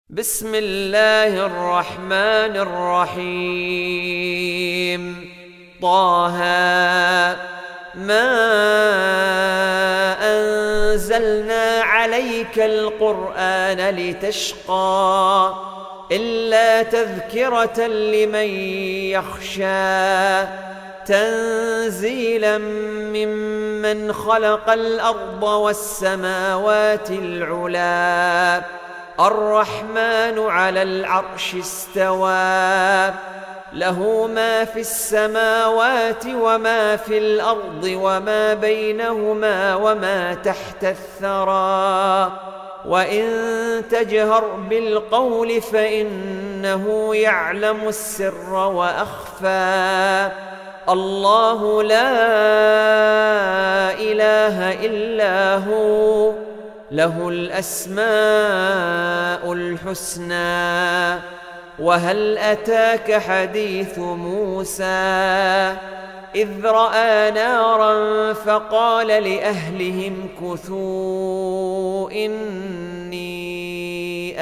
بسم الله الرحمن الرحيم. طه ما أنزلنا عليك القرآن لتشقى إلا تذكرة لمن يخشى تنزيلا ممن خلق الأرض والسماوات العلى الرحمن على العرش استوى له ما في السماوات وما في الأرض وما بينهما وما تحت الثرى وإن تجهر بالقول فإنه يعلم السر وأخفى الله لا إله إلا هو له الأسماء الحسنى. وهل أتاك حديث موسى إذ رأى نارا فقال لأهلهم كثوا إني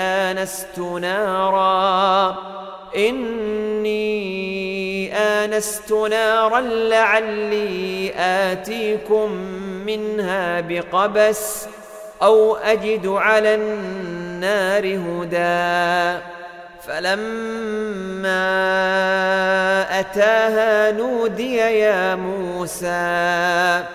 آنست نارا لعلي آتيكم منها بقبس أو أجد على النار هدى. فلما أتاها نودي يا موسى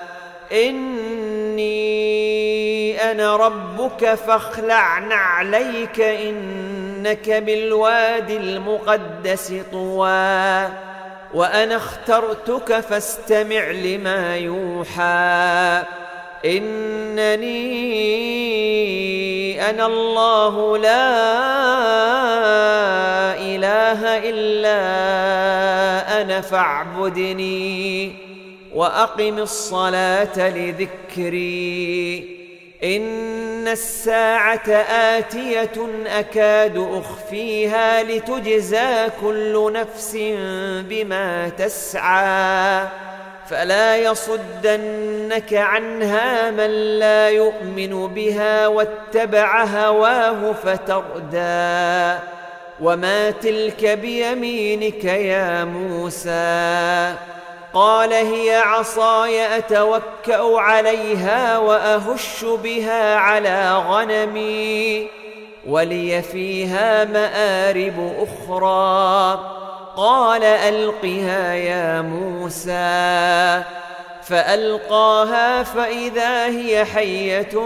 إني أنا ربك فاخلع نعليك إنك بالوادي المقدس طوى وأنا اخترتك فاستمع لما يوحى إنني أنا الله لا إله إلا أنا فاعبدني وأقم الصلاة لذكري إن الساعة آتية أكاد أخفيها لتجزى كل نفس بما تسعى فلا يصدنك عنها من لا يؤمن بها واتبع هواه فتردى. وما تلك بيمينك يا موسى قال هي عصاي أتوكأ عليها وأهش بها على غنمي ولي فيها مآرب أخرى قال ألقها يا موسى فألقاها فإذا هي حية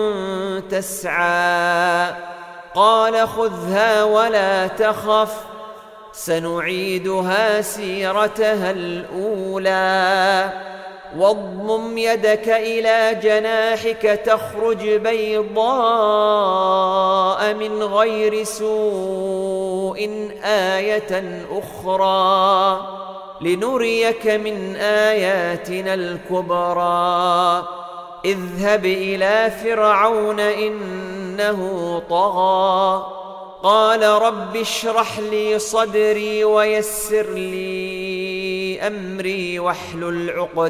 تسعى قال خذها ولا تخف سنعيدها سيرتها الأولى واضمم يدك إلى جناحك تخرج بيضاء من غير سوء آية أخرى لنريك من آياتنا الكبرى اذهب إلى فرعون إنه طغى قال رب اشرح لي صدري ويسر لي أمري واحلل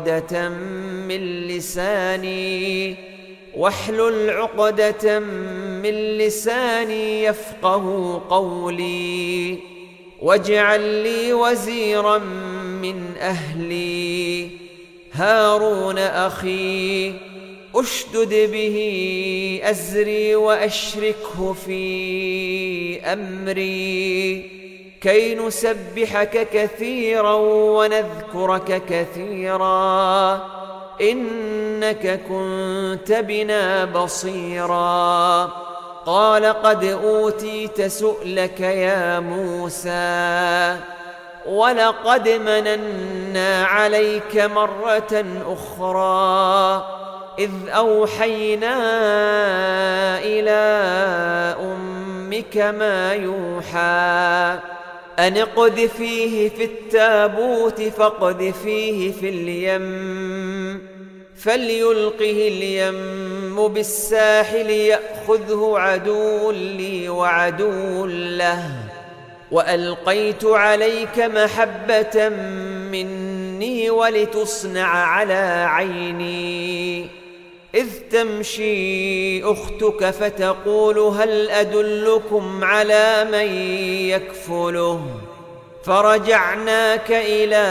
عقدة من لساني يفقه قولي واجعل لي وزيرا من أهلي هارون أخي أشدد به أزري وأشركه في أمري كي نسبحك كثيرا ونذكرك كثيرا إنك كنت بنا بصيرا قال قد أوتيت سؤلك يا موسى ولقد مننا عليك مرة أخرى إذ أوحينا إلى أمك ما يوحى أن اقذفيه في التابوت فاقذفيه في اليم فليلقه اليم بالساحل يأخذه عدو لي وعدو له وألقيت عليك محبة مني ولتصنع على عيني إذ تمشي أختك فتقول هل أدلكم على من يكفله فرجعناك إلى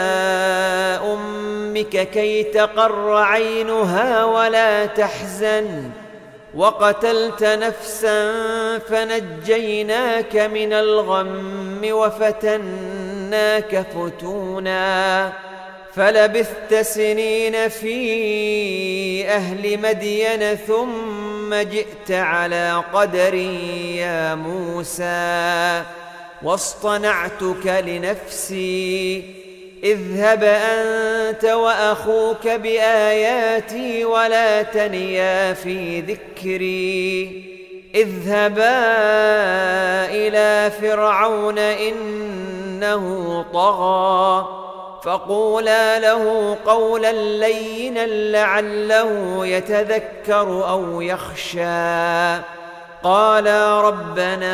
أمك كي تقر عينها ولا تحزن وقتلت نفسا فنجيناك من الغم وفتناك فتونا فلبثت سنين في أهل مدين ثم جئت على قدر يا موسى واصطنعتك لنفسي اذهب أنت وأخوك بآياتي ولا تنيا في ذكري اذهبا إلى فرعون إنه طغى فقولا له قولا لينا لعله يتذكر أو يخشى قالا ربنا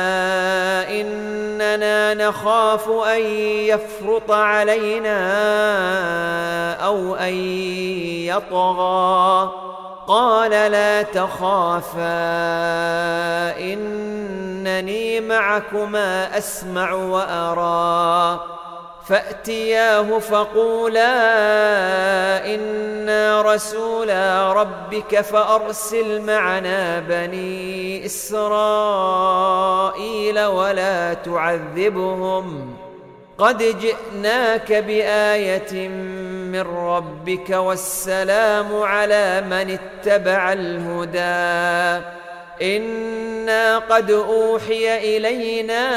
إننا نخاف أن يفرط علينا أو أن يطغى قال لا تخافا إنني معكما أسمع وأرى فأتياه فقولا إنا رسولا ربك فأرسل معنا بني إسرائيل ولا تعذبهم قد جئناك بآية من ربك والسلام على من اتبع الهدى إنا قد أوحي إلينا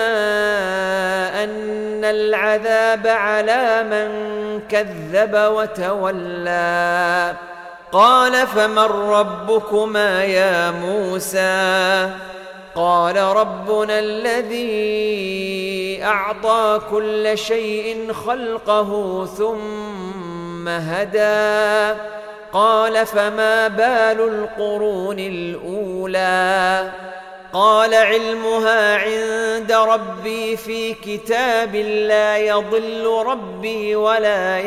أن العذاب على من كذب وتولى قال فمن ربكما يا موسى قال ربنا الذي أعطى كل شيء خلقه ثم هدى قال فما بال القرون الأولى قال علمها عند ربي في كتاب لا يضل ربي ولا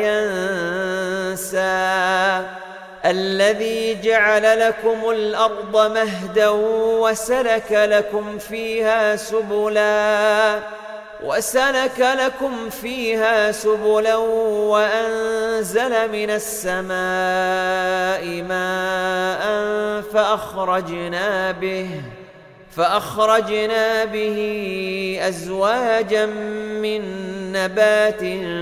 ينسى الذي جعل لكم الأرض مهدا وسلك لكم فيها سبلا وأنزل من السماء ماء فأخرجنا به أزواجا من نبات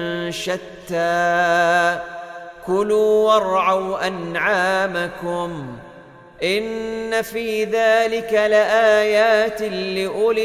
شتى كلوا وارعوا أنعامكم إن في ذلك لآيات لأولي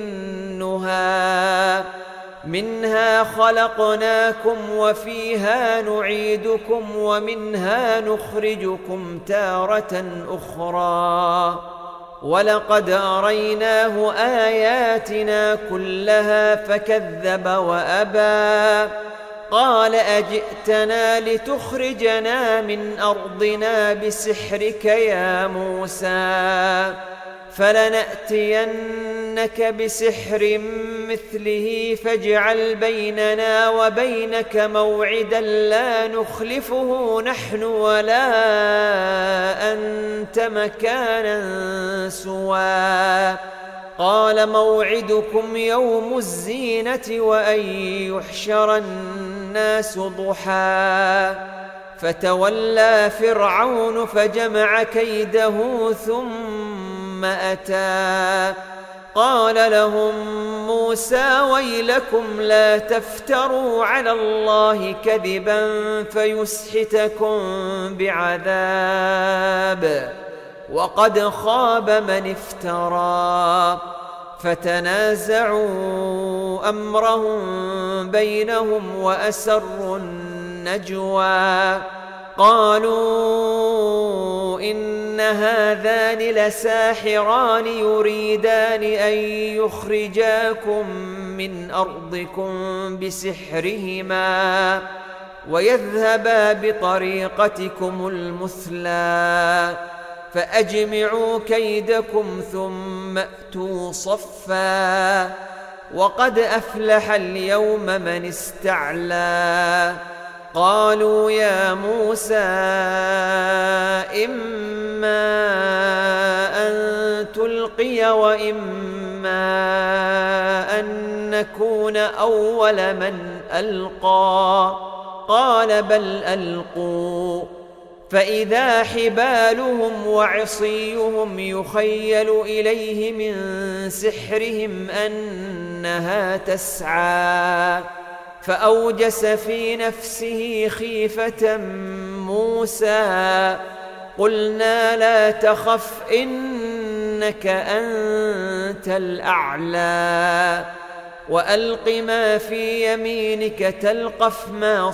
النهى منها خلقناكم وفيها نعيدكم ومنها نخرجكم تارة أخرى ولقد أريناه آياتنا كلها فكذب وأبى قال أجئتنا لتخرجنا من أرضنا بسحرك يا موسى فلنأتينك بسحر مثله فاجعل بيننا وبينك موعدا لا نخلفه نحن ولا أنت مكانا سوى قال موعدكم يوم الزينة وأن يحشر الناس ضحى فتولى فرعون فجمع كيده ثم أتى قال لهم موسى ويلكم لا تفتروا على الله كذبا فيسحتكم بعذاب وقد خاب من افترى فتنازعوا أمرهم بينهم وأسروا النجوى قالوا إن هذان لساحران يريدان أن يخرجاكم من أرضكم بسحرهما ويذهبا بطريقتكم المثلى فأجمعوا كيدكم ثم أتوا صفا وقد أفلح اليوم من استعلى قالوا يا موسى إما أن تلقي وإما أن نكون أول من ألقى قال بل ألقوا فإذا حبالهم وعصيهم يخيل إليه من سحرهم أنها تسعى فأوجس في نفسه خيفة موسى قلنا لا تخف إنك أنت الأعلى وألق ما في يمينك تلقف ما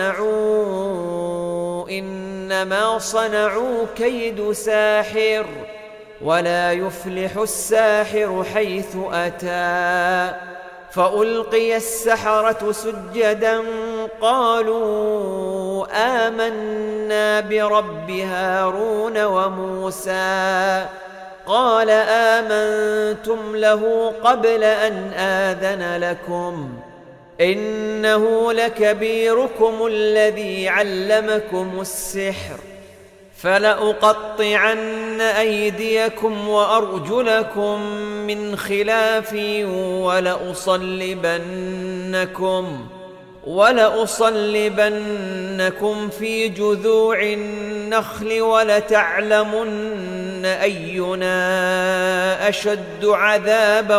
صنعوا إنما صنعوا كيد ساحر ولا يفلح الساحر حيث أتى فألقي السحرة سجدا قالوا آمنا برب هارون وموسى قال آمنتم له قبل أن آذن لكم إنه لكبيركم الذي علمكم السحر فلأقطعن أيديكم وأرجلكم من خلاف ولأصلبنكم في جذوع النخل ولتعلمن أينا أشد عذابا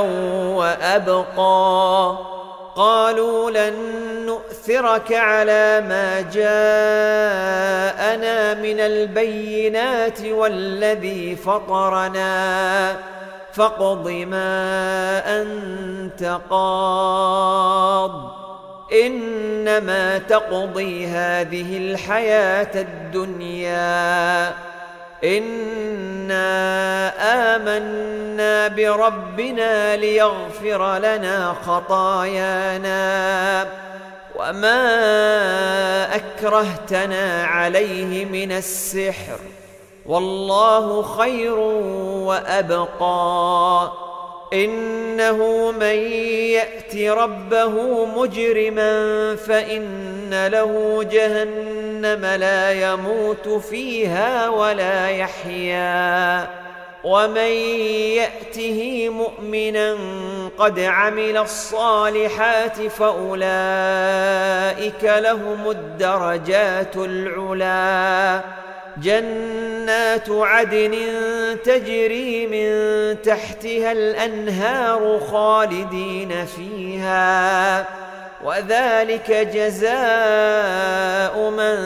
وأبقى قالوا لن نؤثرك على ما جاءنا من البينات والذي فطرنا فاقض ما أنت قاض إنما تقضي هذه الحياة الدنيا إنا آمنا بربنا ليغفر لنا خطايانا وما أكرهتنا عليه من السحر والله خير وأبقى إنه من يأت ربه مجرما فإن له جهنم لا يموت فيها ولا يحيا ومن يأته مؤمنا قد عمل الصالحات فأولئك لهم الدرجات العلا جنات عدن تجري من تحتها الأنهار خالدين فيها وذلك جزاء من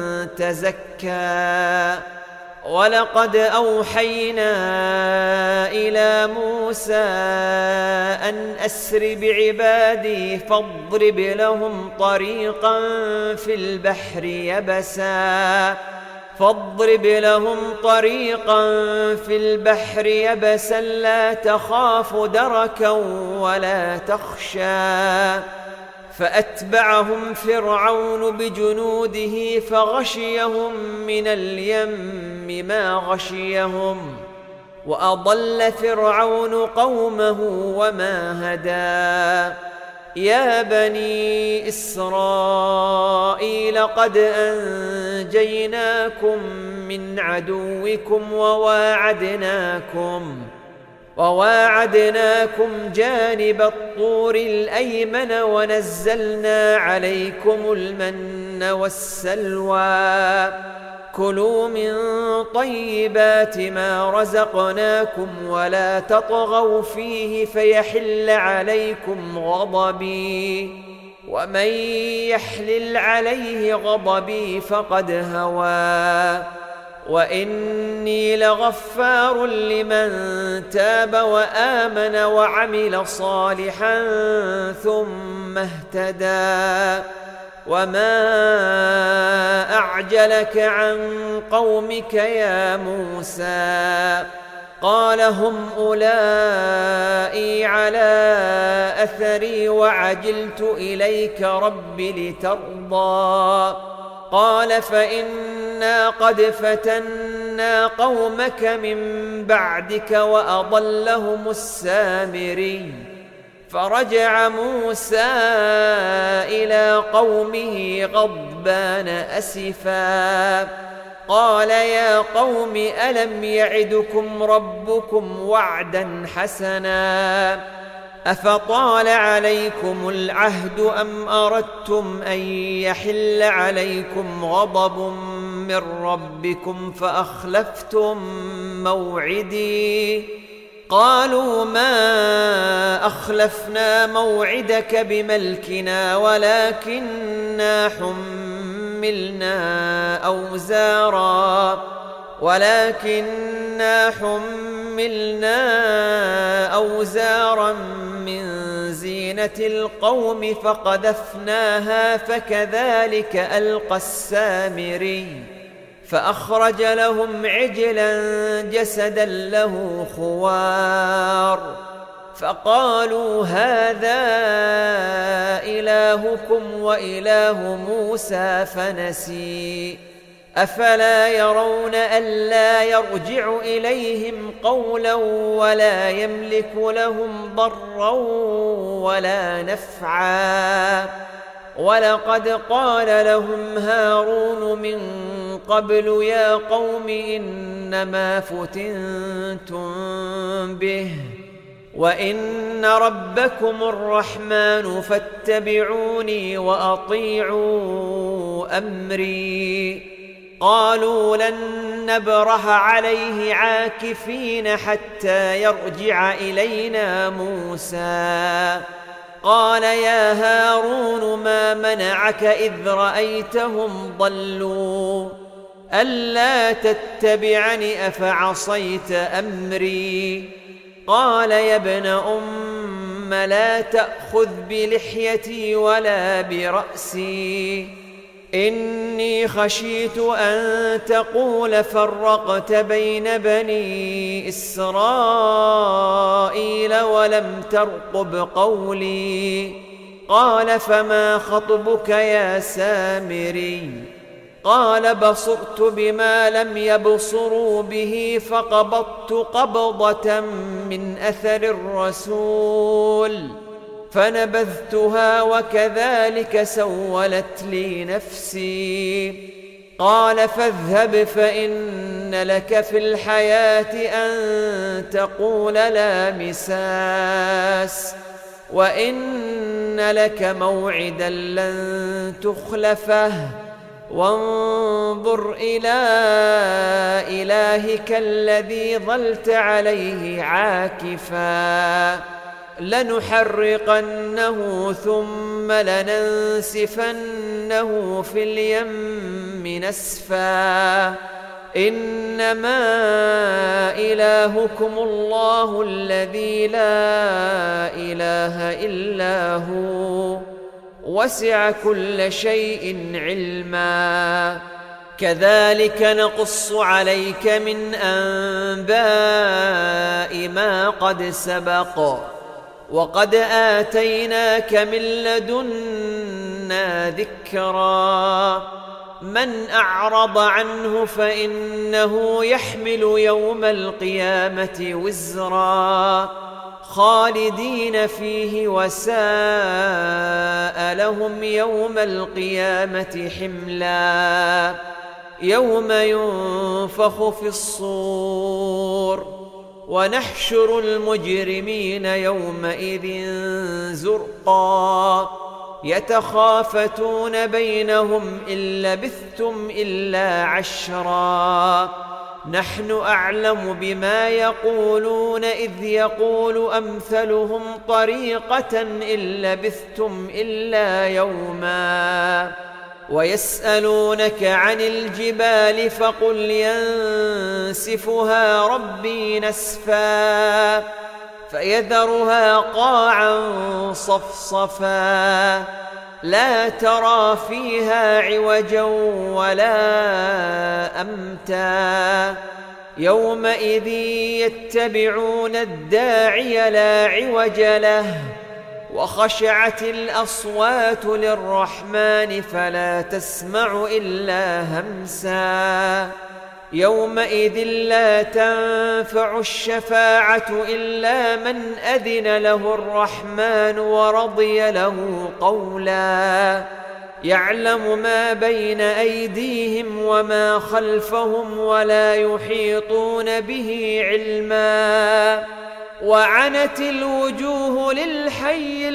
تزكى ولقد أوحينا إلى موسى أن أسر بعبادي فاضرب لهم طريقا في البحر يبسا لا تخاف دركا ولا تخشى فأتبعهم فرعون بجنوده فغشيهم من اليم ما غشيهم وأضل فرعون قومه وما هدى يا بني إسرائيل قد أنجيناكم من عدوكم وواعدناكم جانب الطور الأيمن ونزلنا عليكم المن والسلوى كلوا من طيبات ما رزقناكم ولا تطغوا فيه فيحل عليكم غضبي ومن يحلل عليه غضبي فقد هوى وإني لغفار لمن تاب وآمن وعمل صالحا ثم اهتدى وما أعجلك عن قومك يا موسى قال هم أولئي على أثري وعجلت إليك رب لترضى قال فإنا قد فتنا قومك من بعدك وأضلهم السامري فرجع موسى إلى قومه غضبان أسفا قال يا قوم ألم يعدكم ربكم وعدا حسنا أفطال عليكم العهد أم أردتم أن يحل عليكم غضب من ربكم فأخلفتم موعدي قالوا ما أخلفنا موعدك بملكنا ولكننا حملنا أوزارا من زينة القوم فقذفناها فكذلك ألقى السامري فأخرج لهم عجلا جسدا له خوار فقالوا هذا إلهكم وإله موسى فنسي أفلا يرون ألا يرجع إليهم قولا ولا يملك لهم ضرا ولا نفعا ولقد قال لهم هارون من قبل يا قوم إنما فتنتم به وإن ربكم الرحمن فاتبعوني وأطيعوا أمري قالوا لن نبرح عليه عاكفين حتى يرجع إلينا موسى قال يا هارون ما منعك إذ رأيتهم ضلوا ألا تتبعني أفعصيت أمري قال يا ابن أم لا تأخذ بلحيتي ولا برأسي إني خشيت أن تقول فرقت بين بني إسرائيل ولم ترقب قولي قال فما خطبك يا سامري قال بصرت بما لم يبصروا به فقبضت قبضة من أثر الرسول فنبذتها وكذلك سولت لي نفسي قال فاذهب فإن لك في الحياة أن تقول لا مساس وإن لك موعدا لن تخلفه وانظر إلى إلهك الذي ظلت عليه عاكفا لنحرقنه ثم لننسفنه في اليم نسفا إنما إلهكم الله الذي لا إله إلا هو وسع كل شيء علما كذلك نقص عليك من أنباء ما قد سبق وقد آتيناك من لدنا ذكرا من أعرض عنه فإنه يحمل يوم القيامة وزرا خالدين فيه وساء لهم يوم القيامة حملا يوم ينفخ في الصور ونحشر المجرمين يومئذ زرقا يتخافتون بينهم إن لبثتم إلا عشرا نحن أعلم بما يقولون إذ يقول أمثلهم طريقة إن لبثتم إلا يوما ويسألونك عن الجبال فقل ينسفها ربي نسفا فيذرها قاعا صفصفا لا ترى فيها عوجا ولا أمتا يومئذ يتبعون الداعي لا عوج له وخشعت الأصوات للرحمن فلا تسمع إلا همسا يومئذ لا تنفع الشفاعة إلا من أذن له الرحمن ورضي له قولا يعلم ما بين أيديهم وما خلفهم ولا يحيطون به علما وعنت الوجوه للحي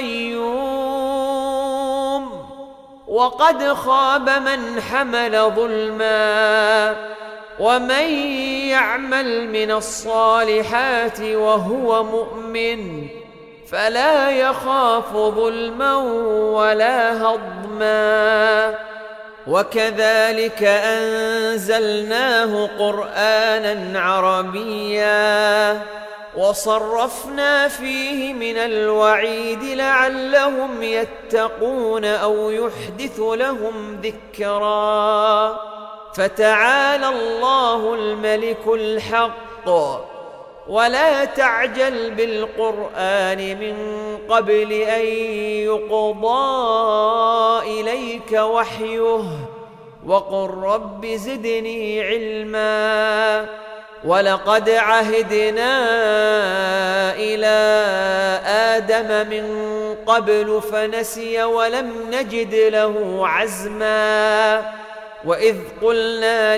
القيوم وقد خاب من حمل ظلما ومن يعمل من الصالحات وهو مؤمن فلا يخاف ظلما ولا هضما وكذلك أنزلناه قرآنا عربيا وصرفنا فيه من الوعيد لعلهم يتقون أو يحدث لهم ذكرا فتعالى الله الملك الحق ولا تعجل بالقرآن من قبل أن يقضى إليك وحيه وقل رب زدني علما ولقد عهدنا إلى آدم من قبل فنسي ولم نجد له عزما وإذ قلنا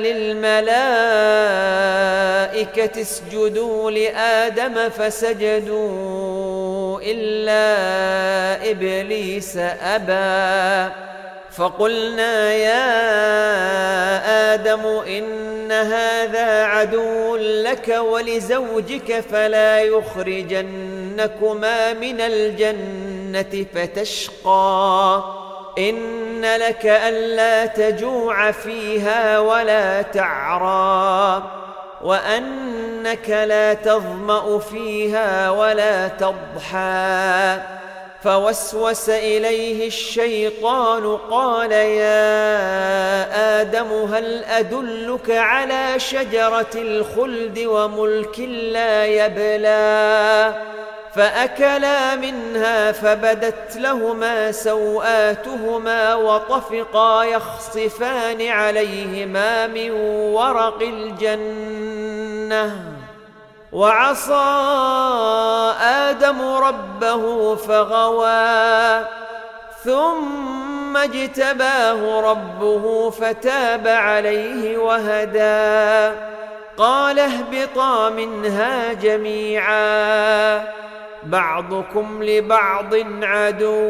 للملائكة اسجدوا لآدم فسجدوا إلا إبليس أبى فقلنا يا آدم إن هذا عدو لك ولزوجك فلا يخرجنكما من الجنة فتشقى إن لك ألا تجوع فيها ولا تعرى وأنك لا تظمأ فيها ولا تضحى فوسوس إليه الشيطان قال يا آدم هل أدلك على شجرة الخلد وملك لا يبلى فأكلا منها فبدت لهما سوآتهما وطفقا يخصفان عليهما من ورق الجنة وعصى آدم ربه فغوى ثم اجتباه ربه فتاب عليه وهدى قال اهبطا منها جميعا بعضكم لبعض عدو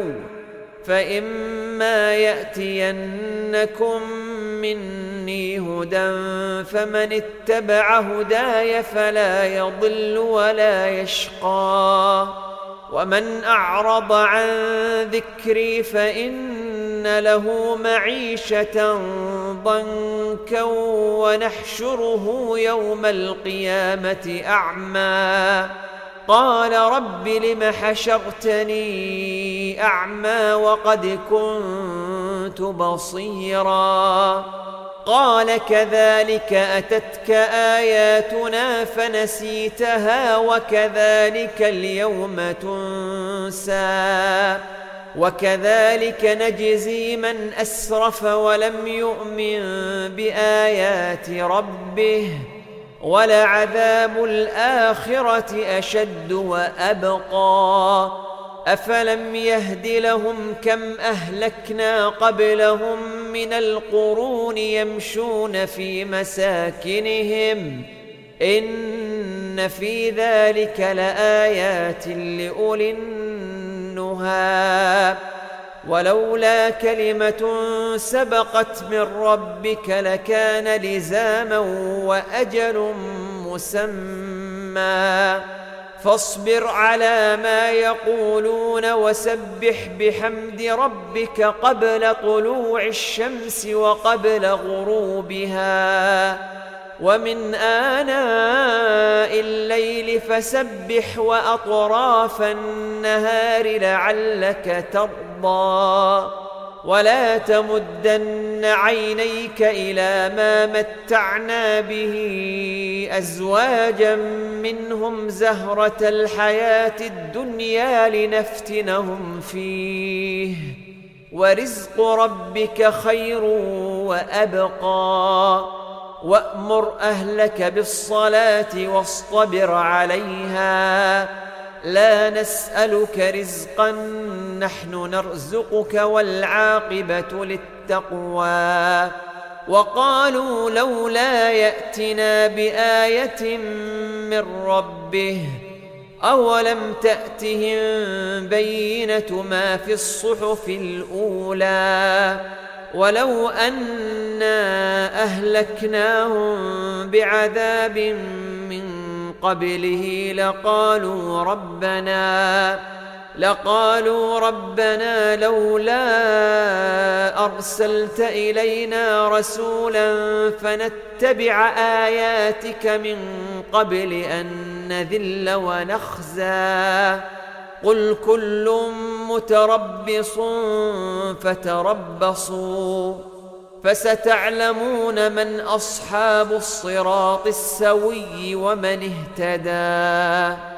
فإما يأتينكم مني هدى فمن اتبع هداي فلا يضل ولا يشقى ومن أعرض عن ذكري فإن له معيشة ضنكا ونحشره يوم القيامة أعمى قال رب لم حشرتني أعمى وقد كنت بصيرا قال كذلك أتتك آياتنا فنسيتها وكذلك اليوم تنسى وكذلك نجزي من أسرف ولم يؤمن بآيات ربه ولعذاب الآخرة أشد وأبقى أفلم يهد لهم كم أهلكنا قبلهم من القرون يمشون في مساكنهم إن في ذلك لآيات لأولي النهى ولولا كلمة سبقت من ربك لكان لزاما وأجل مسمى فاصبر على ما يقولون وسبح بحمد ربك قبل طلوع الشمس وقبل غروبها ومن آناء الليل فسبح وأطراف النهار لعلك ترضى ولا تمدن عينيك إلى ما متعنا به أزواجا منهم زهرة الحياة الدنيا لنفتنهم فيه ورزق ربك خير وأبقى وأمر أهلك بالصلاة واصطبر عليها لا نسألك رزقا نحن نرزقك والعاقبة للتقوى وقالوا لولا يأتنا بآية من ربه أولم تأتهم بينة ما في الصحف الأولى ولو أنا أهلكناهم بعذاب من قبله لقالوا ربنا لولا أرسلت إلينا رسولا فنتبع آياتك من قبل أن نذل ونخزى قل كل متربص فتربصوا فستعلمون من أصحاب الصراط السوي ومن اهتدى.